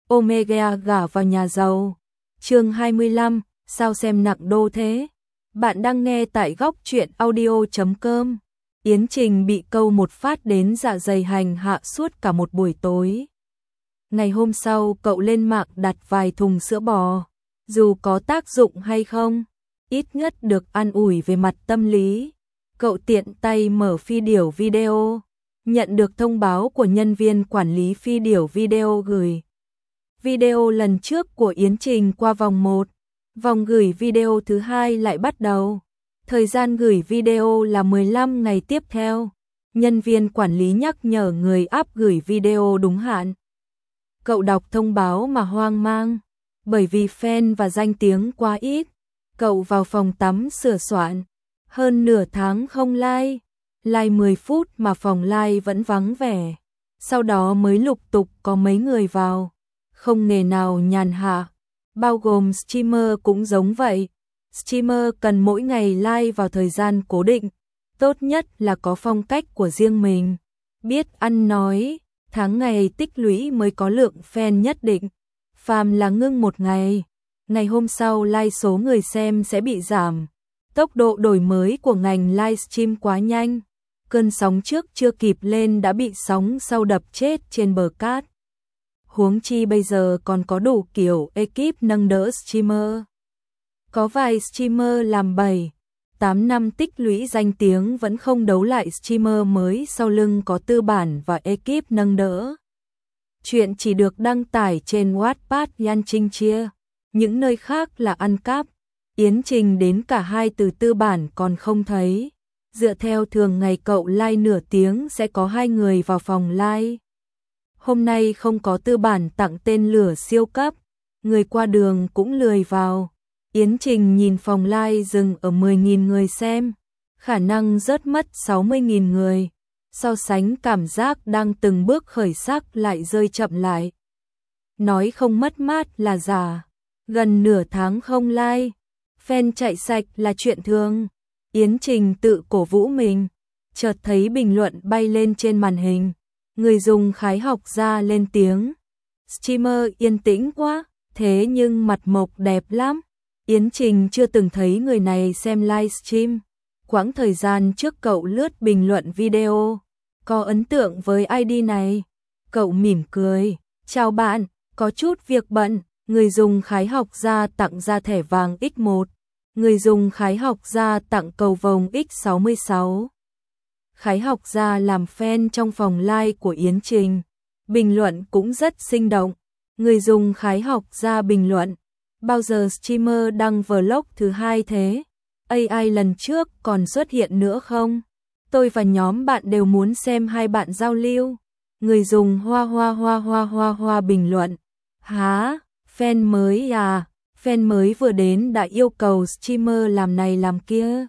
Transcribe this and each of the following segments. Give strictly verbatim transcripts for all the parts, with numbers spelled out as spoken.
Omega gả vào nhà giàu. Chương hai mươi lăm, sao xem nặng đô thế? Bạn đang nghe tại góc truyện audio chấm com. Yến Trình bị câu một phát đến dạ dày hành hạ suốt cả một buổi tối. Ngày hôm sau cậu lên mạng đặt vài thùng sữa bò. Dù có tác dụng hay không, ít nhất được an ủi về mặt tâm lý. Cậu tiện tay mở phi điểu video, nhận được thông báo của nhân viên quản lý phi điểu video gửi video lần trước của Yến Trình qua vòng một. Vòng gửi video thứ hai lại bắt đầu. Thời gian gửi video là mười lăm ngày tiếp theo. Nhân viên quản lý nhắc nhở người app gửi video đúng hạn. Cậu đọc thông báo mà hoang mang, bởi vì fan và danh tiếng quá ít. Cậu vào phòng tắm sửa soạn, hơn nửa tháng không like, like mười phút mà phòng like vẫn vắng vẻ. Sau đó mới lục tục có mấy người vào, không nghề nào nhàn hạ, bao gồm streamer cũng giống vậy. Streamer cần mỗi ngày like vào thời gian cố định, tốt nhất là có phong cách của riêng mình, biết ăn nói, tháng ngày tích lũy mới có lượng fan nhất định. Phàm là ngưng một ngày, ngày hôm sau like số người xem sẽ bị giảm. Tốc độ đổi mới của ngành livestream quá nhanh, cơn sóng trước chưa kịp lên đã bị sóng sau đập chết trên bờ cát. Huống chi bây giờ còn có đủ kiểu ekip nâng đỡ streamer. Có vài streamer làm bảy, tám năm tích lũy danh tiếng vẫn không đấu lại streamer mới sau lưng có tư bản và ekip nâng đỡ. Chuyện chỉ được đăng tải trên Wattpad Yan Trinh chia, những nơi khác là ăn cắp. Yến Trình đến cả hai từ tư bản còn không thấy. Dựa theo thường ngày cậu like nửa tiếng sẽ có hai người vào phòng like. Hôm nay không có tư bản tặng tên lửa siêu cấp, người qua đường cũng lười vào. Yến Trình nhìn phòng like dừng ở mười nghìn người xem, khả năng rớt mất sáu mươi nghìn người. So sánh cảm giác đang từng bước khởi sắc lại rơi chậm lại. Nói không mất mát là giả, gần nửa tháng không like, fan chạy sạch là chuyện thường. Yến Trình tự cổ vũ mình, chợt thấy bình luận bay lên trên màn hình. Người dùng khái học ra lên tiếng. Streamer yên tĩnh quá, thế nhưng mặt mộc đẹp lắm. Yến Trình chưa từng thấy người này xem livestream. Quãng thời gian trước cậu lướt bình luận video, có ấn tượng với i đê này. Cậu mỉm cười, chào bạn, có chút việc bận. Người dùng khái học ra tặng ra thẻ vàng ích một. Người dùng khái học ra tặng cầu vồng ích sáu mươi sáu. Khái học ra làm fan trong phòng like của Yến Trình. Bình luận cũng rất sinh động. Người dùng khái học ra bình luận, bao giờ streamer đăng vlog thứ hai thế? a i lần trước còn xuất hiện nữa không? Tôi và nhóm bạn đều muốn xem hai bạn giao lưu. Người dùng hoa hoa hoa hoa hoa hoa bình luận, hả? Fan mới à? Fan mới vừa đến đã yêu cầu streamer làm này làm kia.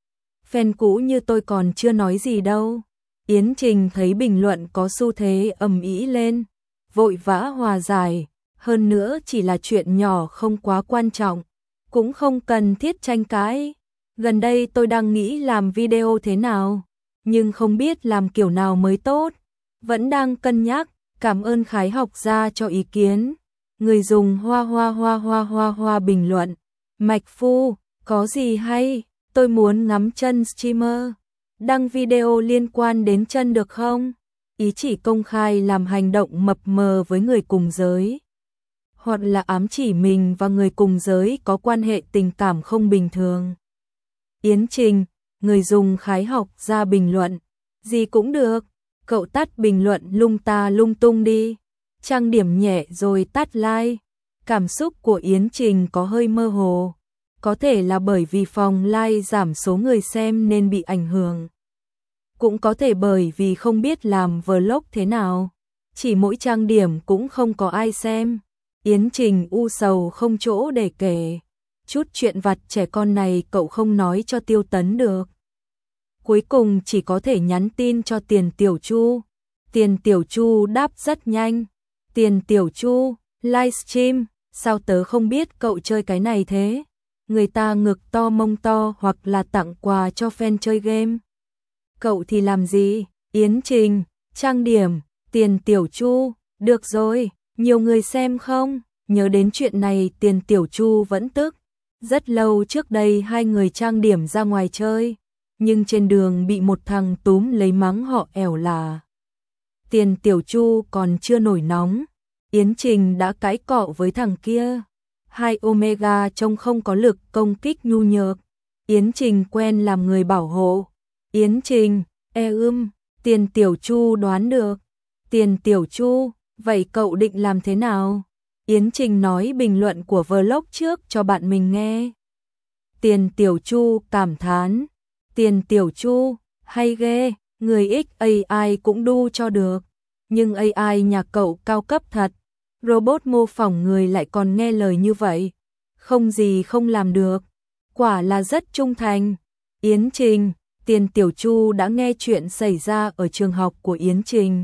Fan cũ như tôi còn chưa nói gì đâu. Yến Trình thấy bình luận có xu thế ầm ĩ lên, vội vã hòa giải. Hơn nữa chỉ là chuyện nhỏ không quá quan trọng, cũng không cần thiết tranh cãi. Gần đây tôi đang nghĩ làm video thế nào, nhưng không biết làm kiểu nào mới tốt. Vẫn đang cân nhắc, cảm ơn khái học gia cho ý kiến. Người dùng hoa hoa hoa hoa hoa hoa bình luận, Mạch Phu, có gì hay, tôi muốn ngắm chân streamer. Đăng video liên quan đến chân được không? Ý chỉ công khai làm hành động mập mờ với người cùng giới, hoặc là ám chỉ mình và người cùng giới có quan hệ tình cảm không bình thường. Yến Trình, người dùng khái học ra bình luận, gì cũng được. Cậu tắt bình luận lung ta lung tung đi, trang điểm nhẹ rồi tắt like. Cảm xúc của Yến Trình có hơi mơ hồ, có thể là bởi vì phòng like giảm số người xem nên bị ảnh hưởng. Cũng có thể bởi vì không biết làm vlog thế nào, chỉ mỗi trang điểm cũng không có ai xem. Yến Trình u sầu không chỗ để kể. Chút chuyện vặt trẻ con này cậu không nói cho Tiêu Tấn được. Cuối cùng chỉ có thể nhắn tin cho Tiền Tiểu Chu. Tiền Tiểu Chu đáp rất nhanh. Tiền Tiểu Chu, livestream, sao tớ không biết cậu chơi cái này thế? Người ta ngực to mông to hoặc là tặng quà cho fan chơi game. Cậu thì làm gì? Yến Trình, trang điểm. Tiền Tiểu Chu, được rồi, Nhiều người xem không? Nhớ đến chuyện này Tiền Tiểu Chu vẫn tức. Rất lâu trước đây hai người trang điểm ra ngoài chơi, nhưng trên đường bị một thằng túm lấy mắng họ ẻo là. Tiền Tiểu Chu còn chưa nổi nóng, Yến Trình đã cãi cọ với thằng kia. Hai Omega trông không có lực công kích nhu nhược. Yến Trình quen làm người bảo hộ. Yến Trình, e ưm, Tiền Tiểu Chu đoán được. Tiền Tiểu Chu, vậy cậu định làm thế nào? Yến Trình nói bình luận của vlog trước cho bạn mình nghe. Tiền Tiểu Chu cảm thán. Tiền Tiểu Chu, hay ghê, người ích a i cũng đu cho được. Nhưng a i nhà cậu cao cấp thật. Robot mô phỏng người lại còn nghe lời như vậy. Không gì không làm được. Quả là rất trung thành. Yến Trình, Tiền Tiểu Chu đã nghe chuyện xảy ra ở trường học của Yến Trình.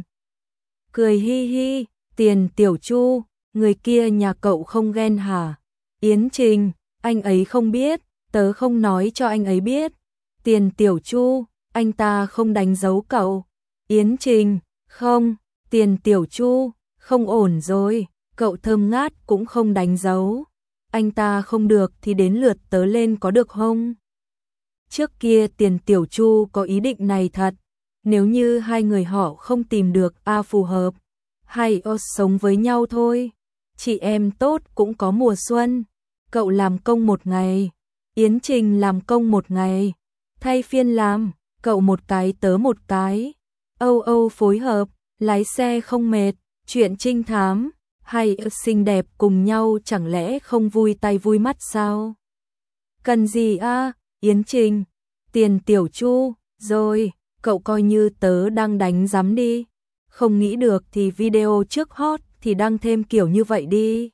Cười hi hi, Tiền Tiểu Chu, người kia nhà cậu không ghen hả? Yến Trình, anh ấy không biết, tớ không nói cho anh ấy biết. Tiền Tiểu Chu, anh ta không đánh dấu cậu. Yến Trình, không. Tiền Tiểu Chu, không ổn rồi, cậu thơm ngát cũng không đánh dấu. Anh ta không được thì đến lượt tớ lên có được không? Trước kia Tiền Tiểu Chu có ý định này thật. Nếu như hai người họ không tìm được A phù hợp, hay o sống với nhau thôi. Chị em tốt cũng có mùa xuân. Cậu làm công một ngày, Yến Trình làm công một ngày. Thay phiên làm, cậu một cái tớ một cái. Âu Âu phối hợp, lái xe không mệt, chuyện trinh thám, hay xinh đẹp cùng nhau chẳng lẽ không vui tay vui mắt sao? Cần gì a? Yến Trình, Tiền Tiểu Chu, rồi, cậu coi như tớ đang đánh giám đi. Không nghĩ được thì video trước hot thì đăng thêm kiểu như vậy đi.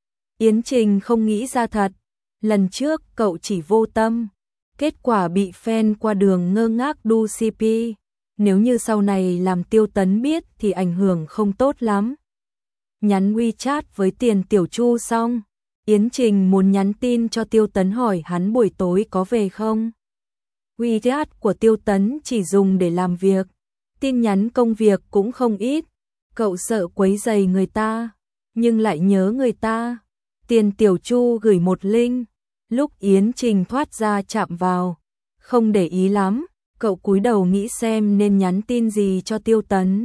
Yến Trình không nghĩ ra thật. Lần trước cậu chỉ vô tâm, kết quả bị fan qua đường ngơ ngác đu xê pê. Nếu như sau này làm Tiêu Tấn biết thì ảnh hưởng không tốt lắm. Nhắn WeChat với Tiền Tiểu Chu xong, Yến Trình muốn nhắn tin cho Tiêu Tấn hỏi hắn buổi tối có về không. WeChat của Tiêu Tấn chỉ dùng để làm việc, tin nhắn công việc cũng không ít. Cậu sợ quấy rầy người ta, nhưng lại nhớ người ta. Tiền Tiểu Chu gửi một link, lúc Yến Trình thoát ra chạm vào, không để ý lắm. Cậu cúi đầu nghĩ xem nên nhắn tin gì cho Tiêu Tấn.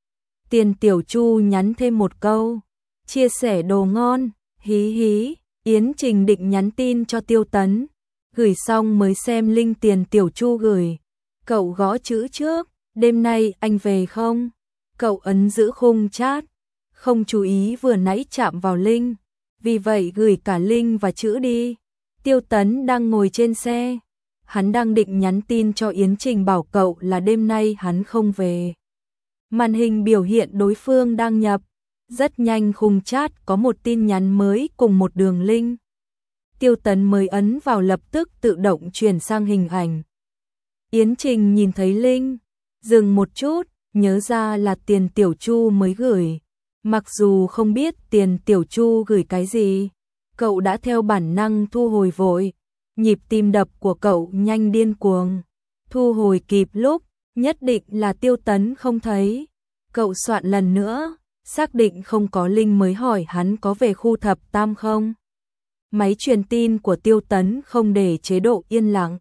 Tiền Tiểu Chu nhắn thêm một câu, chia sẻ đồ ngon, hí hí. Yến Trình định nhắn tin cho Tiêu Tấn, gửi xong mới xem link Tiền Tiểu Chu gửi. Cậu gõ chữ trước, đêm nay anh về không? Cậu ấn giữ khung chat, không chú ý vừa nãy chạm vào link, vì vậy gửi cả link và chữ đi. Tiêu Tấn đang ngồi trên xe. Hắn đang định nhắn tin cho Yến Trình bảo cậu là đêm nay hắn không về. Màn hình biểu hiện đối phương đang nhập. Rất nhanh khung chat có một tin nhắn mới cùng một đường link. Tiêu Tấn mới ấn vào lập tức tự động chuyển sang hình ảnh. Yến Trình nhìn thấy link, dừng một chút, nhớ ra là Tiền Tiểu Chu mới gửi. Mặc dù không biết Tiền Tiểu Chu gửi cái gì, cậu đã theo bản năng thu hồi vội. Nhịp tim đập của cậu nhanh điên cuồng. Thu hồi kịp lúc, nhất định là Tiêu Tấn không thấy. Cậu soạn lần nữa, xác định không có link mới hỏi hắn có về khu thập tam không. Máy truyền tin của Tiêu Tấn không để chế độ yên lặng.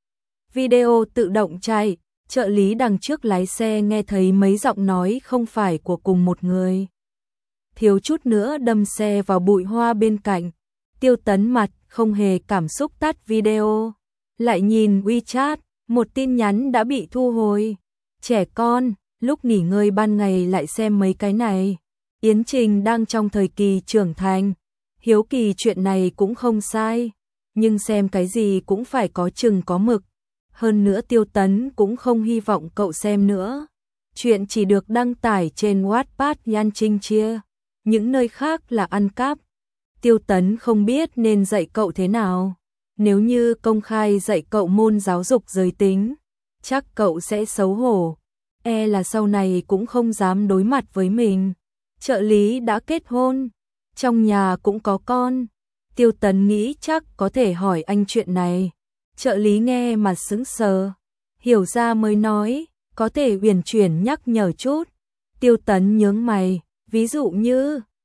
Video tự động chạy, trợ lý đằng trước lái xe nghe thấy mấy giọng nói không phải của cùng một người. Thiếu chút nữa đâm xe vào bụi hoa bên cạnh. Tiêu Tấn mặt không hề cảm xúc tắt video. Lại nhìn WeChat, một tin nhắn đã bị thu hồi. Trẻ con, lúc nghỉ ngơi ban ngày lại xem mấy cái này. Yến Trình đang trong thời kỳ trưởng thành. Hiếu kỳ chuyện này cũng không sai. Nhưng xem cái gì cũng phải có chừng có mực. Hơn nữa Tiêu Tấn cũng không hy vọng cậu xem nữa. Chuyện chỉ được đăng tải trên Wattpad Yan Trinh chia. Những nơi khác là ăn cắp. Tiêu Tấn không biết nên dạy cậu thế nào. Nếu như công khai dạy cậu môn giáo dục giới tính, chắc cậu sẽ xấu hổ. E là sau này cũng không dám đối mặt với mình. Trợ lý đã kết hôn, trong nhà cũng có con. Tiêu Tấn nghĩ chắc có thể hỏi anh chuyện này. Trợ lý nghe mà sững sờ, hiểu ra mới nói, có thể uyển chuyển nhắc nhở chút. Tiêu Tấn nhướng mày, ví dụ như,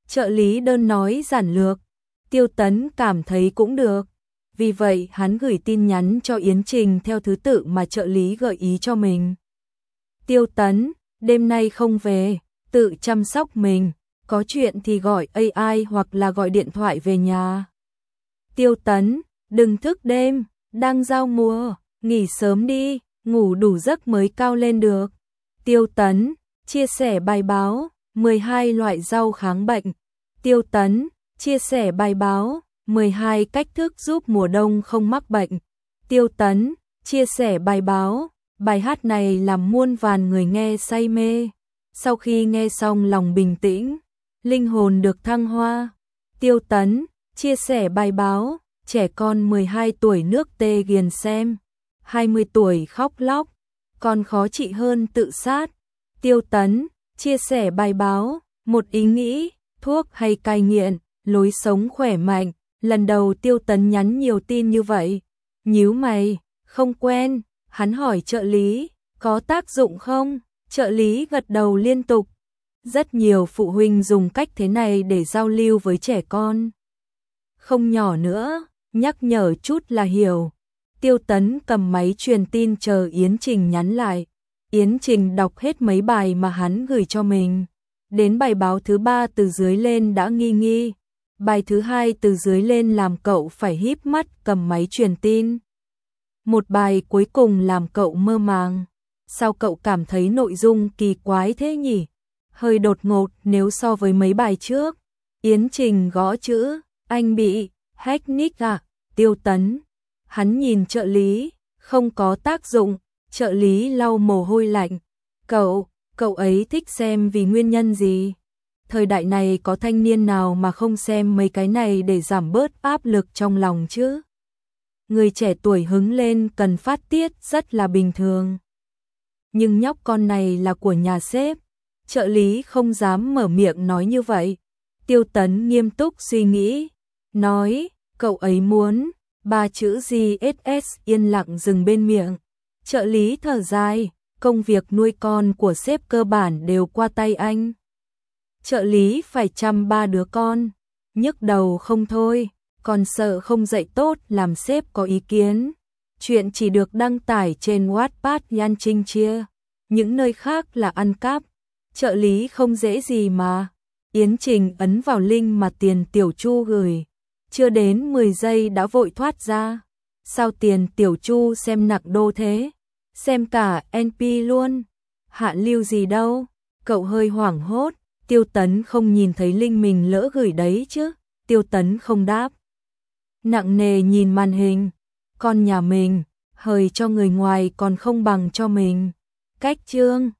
Trợ lý đơn nói giản lược, Tiêu Tấn cảm thấy cũng được. Vì vậy hắn gửi tin nhắn cho Yến Trình theo thứ tự mà trợ lý gợi ý cho mình. Tiêu Tấn, đêm nay không về, tự chăm sóc mình, có chuyện thì gọi a i hoặc là gọi điện thoại về nhà. Tiêu Tấn, đừng thức đêm, đang giao mùa, nghỉ sớm đi, ngủ đủ giấc mới cao lên được. Tiêu Tấn, chia sẻ bài báo, mười hai loại rau kháng bệnh. Tiêu Tấn, chia sẻ bài báo, mười hai cách thức giúp mùa đông không mắc bệnh. Tiêu Tấn, chia sẻ bài báo, bài hát này làm muôn vàn người nghe say mê. Sau khi nghe xong lòng bình tĩnh, linh hồn được thăng hoa. Tiêu Tấn, chia sẻ bài báo, trẻ con mười hai tuổi nước tê ghiền xem, hai mươi tuổi khóc lóc, còn khó trị hơn tự sát. Tiêu Tấn, chia sẻ bài báo, một ý nghĩ, thuốc hay cai nghiện, lối sống khỏe mạnh. Lần đầu Tiêu Tấn nhắn nhiều tin như vậy, nhíu mày, không quen, hắn hỏi trợ lý, có tác dụng không? Trợ lý gật đầu liên tục. Rất nhiều phụ huynh dùng cách thế này để giao lưu với trẻ con. Không nhỏ nữa, nhắc nhở chút là hiểu. Tiêu Tấn cầm máy truyền tin chờ Yến Trình nhắn lại. Yến Trình đọc hết mấy bài mà hắn gửi cho mình. Đến bài báo thứ ba từ dưới lên đã nghi nghi. Bài thứ hai từ dưới lên làm cậu phải híp mắt cầm máy truyền tin. Một bài cuối cùng làm cậu mơ màng. Sao cậu cảm thấy nội dung kỳ quái thế nhỉ? Hơi đột ngột nếu so với mấy bài trước. Yến Trình gõ chữ, anh bị hack nick à? Tiêu Tấn. Hắn nhìn trợ lý, không có tác dụng. Trợ lý lau mồ hôi lạnh. Cậu, cậu ấy thích xem vì nguyên nhân gì? Thời đại này có thanh niên nào mà không xem mấy cái này để giảm bớt áp lực trong lòng chứ? Người trẻ tuổi hứng lên cần phát tiết rất là bình thường. Nhưng nhóc con này là của nhà sếp, trợ lý không dám mở miệng nói như vậy. Tiêu Tấn nghiêm túc suy nghĩ, nói, cậu ấy muốn, ba chữ giê ét ét yên lặng dừng bên miệng. Trợ lý thở dài, công việc nuôi con của sếp cơ bản đều qua tay anh. Trợ lý phải chăm ba đứa con, nhức đầu không thôi, còn sợ không dạy tốt làm sếp có ý kiến. Chuyện chỉ được đăng tải trên Wattpad Yan Trinh chia, những nơi khác là ăn cắp. Trợ lý không dễ gì mà. Yến Trình ấn vào link mà tiền Tiểu Chu gửi, chưa đến mười giây đã vội thoát ra. Sao tiền Tiểu Chu xem nặng đô thế? Xem cả en pê luôn. Hạ lưu gì đâu? Cậu hơi hoảng hốt. Tiêu Tấn không nhìn thấy link mình lỡ gửi đấy chứ? Tiêu Tấn không đáp. Nặng nề nhìn màn hình. Con nhà mình, hời cho người ngoài còn không bằng cho mình. Cách chương